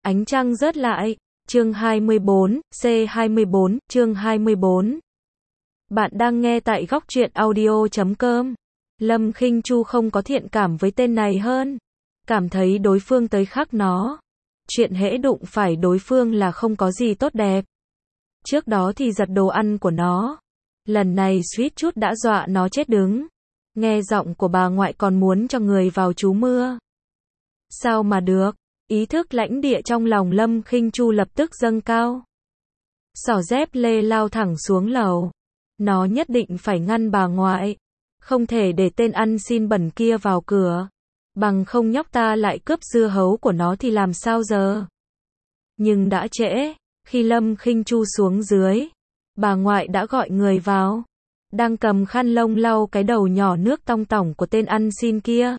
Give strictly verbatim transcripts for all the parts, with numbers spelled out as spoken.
Ánh trăng rớt lại. Chương hai mươi bốn, C hai mươi bốn, chương hai mươi bốn. Bạn đang nghe tại góc truyện audio chấm com. Lâm Khinh Chu không có thiện cảm với tên này hơn. Cảm thấy đối phương tới khắc nó. Chuyện hễ đụng phải đối phương là không có gì tốt đẹp. Trước đó thì giật đồ ăn của nó. Lần này suýt chút đã dọa nó chết đứng. Nghe giọng của bà ngoại còn muốn cho người vào trú mưa. Sao mà được? Ý thức lãnh địa trong lòng Lâm Khinh Chu lập tức dâng cao. Xỏ dép lê lao thẳng xuống lầu. Nó nhất định phải ngăn bà ngoại. Không thể để tên ăn xin bẩn kia vào cửa. Bằng không nhóc ta lại cướp dưa hấu của nó thì làm sao giờ? Nhưng đã trễ. Khi Lâm Khinh Chu xuống dưới, bà ngoại đã gọi người vào. Đang cầm khăn lông lau cái đầu nhỏ nước tong tỏng của tên ăn xin kia.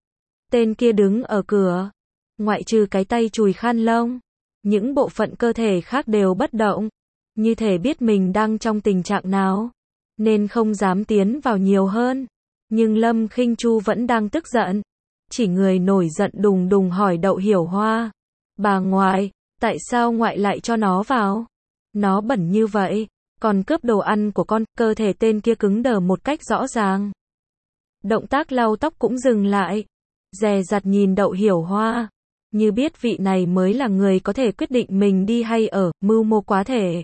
Tên kia đứng ở cửa. Ngoại trừ cái tay chùi khăn lông, những bộ phận cơ thể khác đều bất động, như thể biết mình đang trong tình trạng nào, nên không dám tiến vào nhiều hơn. Nhưng Lâm Khinh Chu vẫn đang tức giận, chỉ người nổi giận đùng đùng hỏi Đậu Hiểu Hoa. Bà ngoại, tại sao ngoại lại cho nó vào? Nó bẩn như vậy, còn cướp đồ ăn của con. Cơ thể tên kia cứng đờ một cách rõ ràng. Động tác lau tóc cũng dừng lại, dè dặt nhìn Đậu Hiểu Hoa. Như biết vị này mới là người có thể quyết định mình đi hay ở, mưu mô quá thể.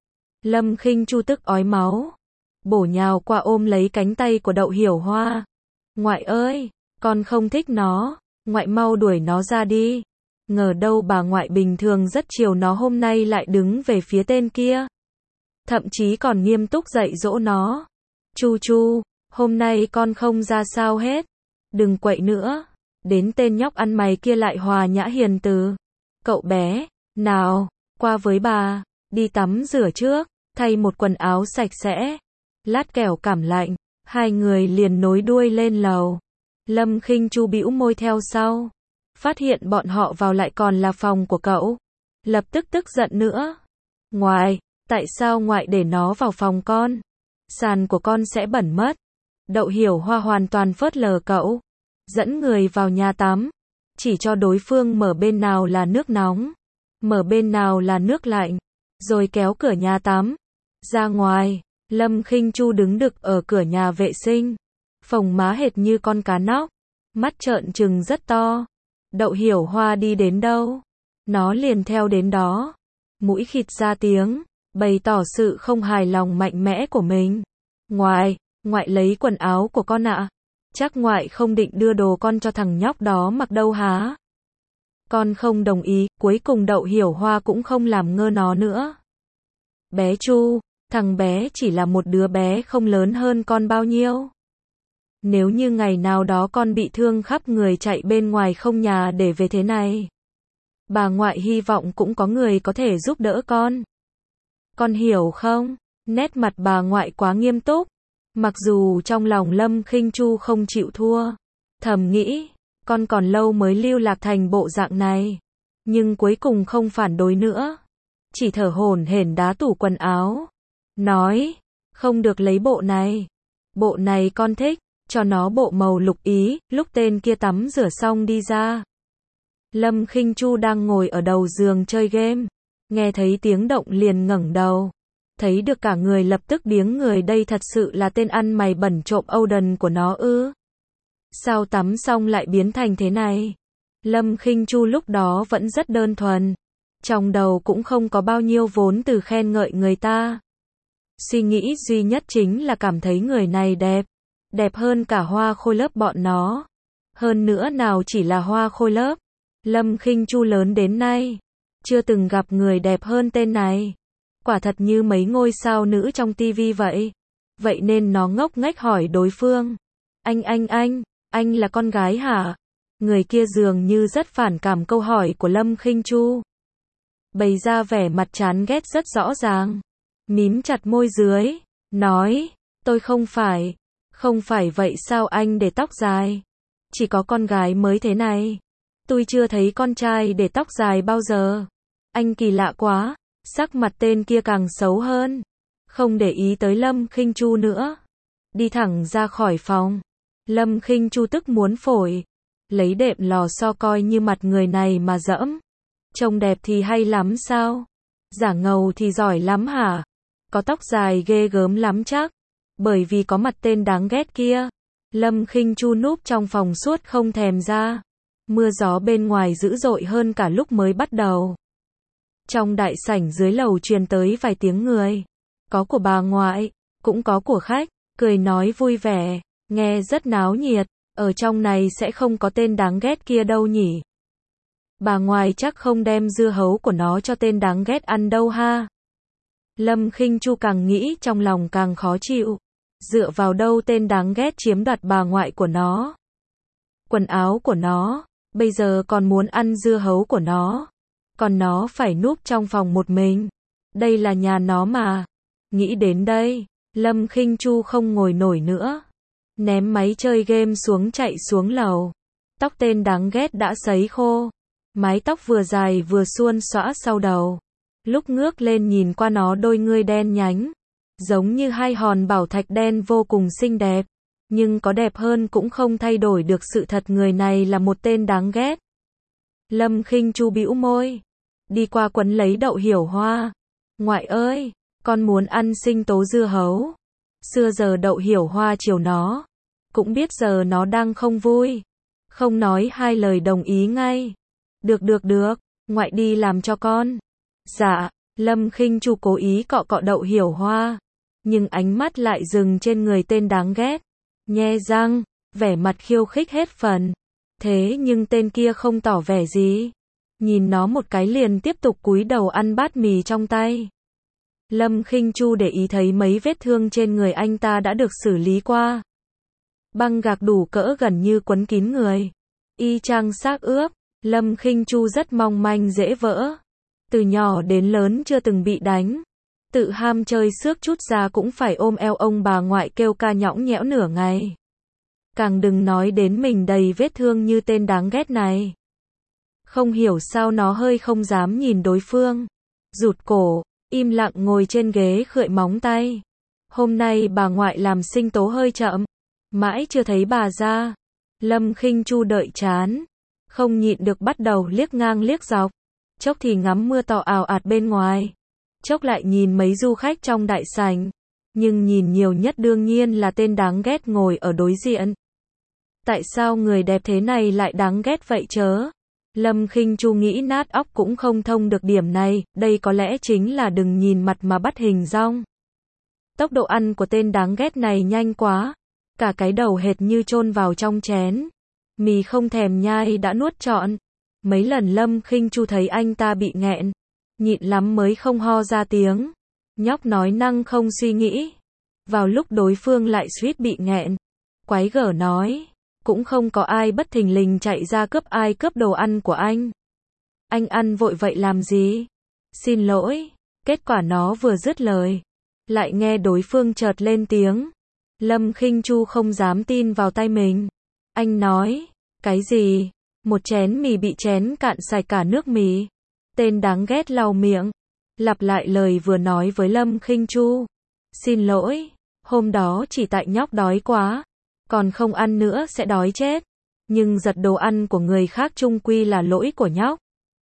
Lâm Khinh Chu tức ói máu. Bổ nhào qua ôm lấy cánh tay của Đậu Hiểu Hoa. Ngoại ơi, con không thích nó, ngoại mau đuổi nó ra đi. Ngờ đâu bà ngoại bình thường rất chiều nó hôm nay lại đứng về phía tên kia. Thậm chí còn nghiêm túc dạy dỗ nó. Chu Chu, hôm nay con không ra sao hết. Đừng quậy nữa. Đến tên nhóc ăn mày kia lại hòa nhã hiền từ. Cậu bé, nào, qua với bà, đi tắm rửa trước, thay một quần áo sạch sẽ. Lát kẻo cảm lạnh, hai người liền nối đuôi lên lầu. Lâm Khinh Chu bĩu môi theo sau. Phát hiện bọn họ vào lại còn là phòng của cậu. Lập tức tức giận nữa. Ngoại, tại sao ngoại để nó vào phòng con? Sàn của con sẽ bẩn mất. Đậu Hiểu Hoa hoàn toàn phớt lờ cậu. Dẫn người vào nhà tắm, chỉ cho đối phương mở bên nào là nước nóng, mở bên nào là nước lạnh, rồi kéo cửa nhà tắm. Ra ngoài, Lâm Khinh Chu đứng đực ở cửa nhà vệ sinh, phồng má hệt như con cá nóc, mắt trợn trừng rất to. Đậu Hiểu Hoa đi đến đâu, nó liền theo đến đó, mũi khịt ra tiếng, bày tỏ sự không hài lòng mạnh mẽ của mình. Ngoại, ngoại lấy quần áo của con ạ. Chắc ngoại không định đưa đồ con cho thằng nhóc đó mặc đâu hả? Con không đồng ý, cuối cùng Đậu Hiểu Hoa cũng không làm ngơ nó nữa. Bé Chu, thằng bé chỉ là một đứa bé không lớn hơn con bao nhiêu. Nếu như ngày nào đó con bị thương khắp người chạy bên ngoài không nhà để về thế này, bà ngoại hy vọng cũng có người có thể giúp đỡ con. Con hiểu không? Nét mặt bà ngoại quá nghiêm túc. Mặc dù trong lòng Lâm Khinh Chu không chịu thua, thầm nghĩ, con còn lâu mới lưu lạc thành bộ dạng này, nhưng cuối cùng không phản đối nữa, chỉ thở hổn hển đá tủ quần áo, nói, không được lấy bộ này, bộ này con thích, cho nó bộ màu lục ý. Lúc tên kia tắm rửa xong đi ra, Lâm Khinh Chu đang ngồi ở đầu giường chơi game, nghe thấy tiếng động liền ngẩng đầu. Thấy được cả người lập tức điếng người, đây thật sự là tên ăn mày bẩn trộm Âu của nó ư? Sao tắm xong lại biến thành thế này? Lâm Khinh Chu lúc đó vẫn rất đơn thuần, trong đầu cũng không có bao nhiêu vốn từ khen ngợi người ta. Suy nghĩ duy nhất chính là cảm thấy người này đẹp, đẹp hơn cả Hoa Khôi lớp bọn nó. Hơn nữa nào chỉ là Hoa Khôi lớp, Lâm Khinh Chu lớn đến nay chưa từng gặp người đẹp hơn tên này. Quả thật như mấy ngôi sao nữ trong tivi vậy. Vậy nên nó ngốc nghếch hỏi đối phương. Anh anh anh, anh là con gái hả? Người kia dường như rất phản cảm câu hỏi của Lâm Khinh Chu. Bày ra vẻ mặt chán ghét rất rõ ràng. Mím chặt môi dưới, nói, tôi không phải. Không phải vậy sao anh để tóc dài? Chỉ có con gái mới thế này. Tôi chưa thấy con trai để tóc dài bao giờ. Anh kỳ lạ quá. Sắc mặt tên kia càng xấu hơn, không để ý tới Lâm Khinh Chu nữa, đi thẳng ra khỏi phòng. Lâm Khinh Chu tức muốn phổi, lấy đệm lò xo coi như mặt người này mà dẫm. Trông đẹp thì hay lắm sao? Giả ngầu thì giỏi lắm hả? Có tóc dài ghê gớm lắm chắc. Bởi vì có mặt tên đáng ghét kia. Lâm Khinh Chu núp trong phòng suốt không thèm ra. Mưa gió bên ngoài dữ dội hơn cả lúc mới bắt đầu. Trong đại sảnh dưới lầu truyền tới vài tiếng người. Có của bà ngoại, cũng có của khách, cười nói vui vẻ, nghe rất náo nhiệt. Ở trong này sẽ không có tên đáng ghét kia đâu nhỉ? Bà ngoại chắc không đem dưa hấu của nó cho tên đáng ghét ăn đâu ha. Lâm Khinh Chu càng nghĩ trong lòng càng khó chịu. Dựa vào đâu tên đáng ghét chiếm đoạt bà ngoại của nó? Quần áo của nó, bây giờ còn muốn ăn dưa hấu của nó. Còn nó phải núp trong phòng một mình. Đây là nhà nó mà. Nghĩ đến đây, Lâm Khinh Chu không ngồi nổi nữa. Ném máy chơi game xuống chạy xuống lầu. Tóc tên đáng ghét đã sấy khô. Mái tóc vừa dài vừa suôn xõa sau đầu. Lúc ngước lên nhìn qua nó đôi ngươi đen nhánh. Giống như hai hòn bảo thạch đen vô cùng xinh đẹp. Nhưng có đẹp hơn cũng không thay đổi được sự thật người này là một tên đáng ghét. Lâm Khinh Chu bĩu môi. Đi qua quấn lấy Đậu Hiểu Hoa. Ngoại ơi, con muốn ăn sinh tố dưa hấu. Xưa giờ Đậu Hiểu Hoa chiều nó. Cũng biết giờ nó đang không vui. Không nói hai lời đồng ý ngay. Được được được, ngoại đi làm cho con. Dạ, Lâm Khinh Chu cố ý cọ cọ Đậu Hiểu Hoa. Nhưng ánh mắt lại dừng trên người tên đáng ghét. Nhe răng, vẻ mặt khiêu khích hết phần. Thế nhưng tên kia không tỏ vẻ gì. Nhìn nó một cái liền tiếp tục cúi đầu ăn bát mì trong tay. Lâm Khinh Chu để ý thấy mấy vết thương trên người anh ta đã được xử lý qua. Băng gạc đủ cỡ gần như quấn kín người. Y chang xác ướp. Lâm Khinh Chu rất mong manh dễ vỡ. Từ nhỏ đến lớn chưa từng bị đánh. Tự ham chơi xước chút ra cũng phải ôm eo ông bà ngoại kêu ca nhõng nhẽo nửa ngày. Càng đừng nói đến mình đầy vết thương như tên đáng ghét này. Không hiểu sao nó hơi không dám nhìn đối phương. Rụt cổ, im lặng ngồi trên ghế khựi móng tay. Hôm nay bà ngoại làm sinh tố hơi chậm. Mãi chưa thấy bà ra. Lâm Khinh Chu đợi chán. Không nhịn được bắt đầu liếc ngang liếc dọc. Chốc thì ngắm mưa to ào ạt bên ngoài. Chốc lại nhìn mấy du khách trong đại sảnh. Nhưng nhìn nhiều nhất đương nhiên là tên đáng ghét ngồi ở đối diện. Tại sao người đẹp thế này lại đáng ghét vậy chớ? Lâm Khinh Chu nghĩ nát óc cũng không thông được điểm này. Đây có lẽ chính là đừng nhìn mặt mà bắt hình dong. Tốc độ ăn của tên đáng ghét này nhanh quá. Cả cái đầu hệt như chôn vào trong chén. Mì không thèm nhai đã nuốt trọn. Mấy lần Lâm Khinh Chu thấy anh ta bị nghẹn. Nhịn lắm mới không ho ra tiếng. Nhóc nói năng không suy nghĩ. Vào lúc đối phương lại suýt bị nghẹn. Quái gở nói. Cũng không có ai bất thình lình chạy ra cướp ai cướp đồ ăn của anh. Anh ăn vội vậy làm gì? Xin lỗi. Kết quả nó vừa dứt lời. Lại nghe đối phương chợt lên tiếng. Lâm Khinh Chu không dám tin vào tai mình. Anh nói. Cái gì? Một chén mì bị chén cạn sạch cả nước mì. Tên đáng ghét lau miệng. Lặp lại lời vừa nói với Lâm Khinh Chu. Xin lỗi. Hôm đó chỉ tại nhóc đói quá. Còn không ăn nữa sẽ đói chết. Nhưng giật đồ ăn của người khác chung quy là lỗi của nhóc.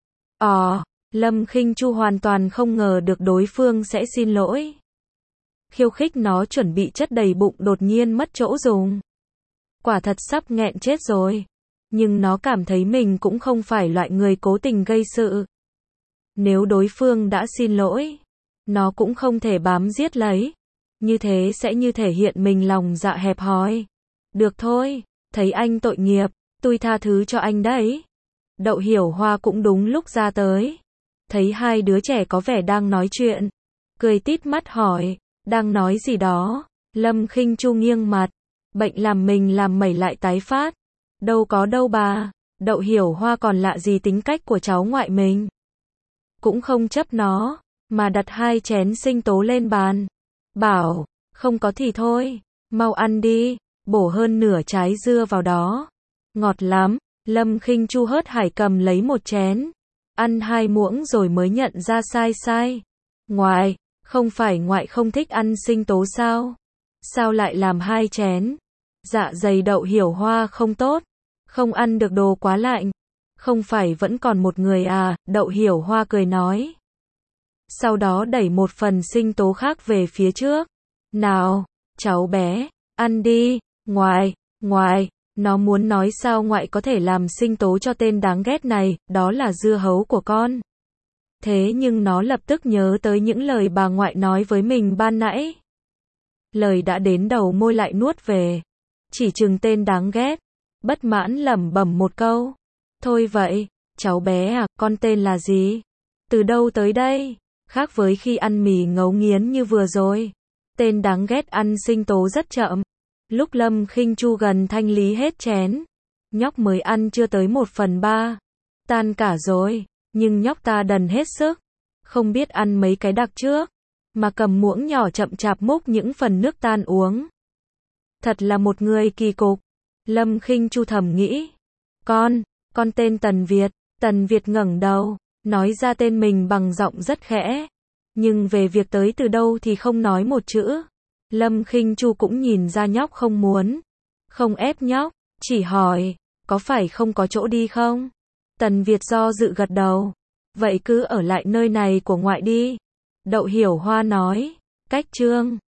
Ờ, Lâm Khinh Chu hoàn toàn không ngờ được đối phương sẽ xin lỗi. Khiêu khích nó chuẩn bị chất đầy bụng đột nhiên mất chỗ dùng. Quả thật sắp nghẹn chết rồi. Nhưng nó cảm thấy mình cũng không phải loại người cố tình gây sự. Nếu đối phương đã xin lỗi, nó cũng không thể bám giết lấy. Như thế sẽ như thể hiện mình lòng dạ hẹp hòi. Được thôi, thấy anh tội nghiệp, tôi tha thứ cho anh đấy. Đậu Hiểu Hoa cũng đúng lúc ra tới. Thấy hai đứa trẻ có vẻ đang nói chuyện. Cười tít mắt hỏi, đang nói gì đó? Lâm Khinh Chu nghiêng mặt. Bệnh làm mình làm mẩy lại tái phát. Đâu có đâu bà. Đậu Hiểu Hoa còn lạ gì tính cách của cháu ngoại mình. Cũng không chấp nó, mà đặt hai chén sinh tố lên bàn. Bảo, không có thì thôi, mau ăn đi, bổ hơn nửa trái dưa vào đó. Ngọt lắm. Lâm Khinh Chu hớt hải cầm lấy một chén. Ăn hai muỗng rồi mới nhận ra sai sai. Ngoại, không phải ngoại không thích ăn sinh tố sao? Sao lại làm hai chén? Dạ dày Đậu Hiểu Hoa không tốt. Không ăn được đồ quá lạnh. Không phải vẫn còn một người à, Đậu Hiểu Hoa cười nói. Sau đó đẩy một phần sinh tố khác về phía trước. Nào, cháu bé, ăn đi, ngoại, ngoại, nó muốn nói sao ngoại có thể làm sinh tố cho tên đáng ghét này, đó là dưa hấu của con. Thế nhưng nó lập tức nhớ tới những lời bà ngoại nói với mình ban nãy. Lời đã đến đầu môi lại nuốt về. Chỉ chừng tên đáng ghét. Bất mãn lẩm bẩm một câu. Thôi vậy, cháu bé à, con tên là gì? Từ đâu tới đây? Khác với khi ăn mì ngấu nghiến như vừa rồi. Tên đáng ghét ăn sinh tố rất chậm. Lúc Lâm Khinh Chu gần thanh lý hết chén. Nhóc mới ăn chưa tới một phần ba. Tan cả rồi. Nhưng nhóc ta đần hết sức. Không biết ăn mấy cái đặc trước. Mà cầm muỗng nhỏ chậm chạp múc những phần nước tan uống. Thật là một người kỳ cục. Lâm Khinh Chu thầm nghĩ. Con, con tên Tần Việt. Tần Việt ngẩng đầu, nói ra tên mình bằng giọng rất khẽ. Nhưng về việc tới từ đâu thì không nói một chữ. Lâm Khinh Chu cũng nhìn ra nhóc không muốn. Không ép nhóc, chỉ hỏi, có phải không có chỗ đi không? Tần Việt do dự gật đầu. Vậy cứ ở lại nơi này của ngoại đi. Đậu Hiểu Hoa nói. Cách chương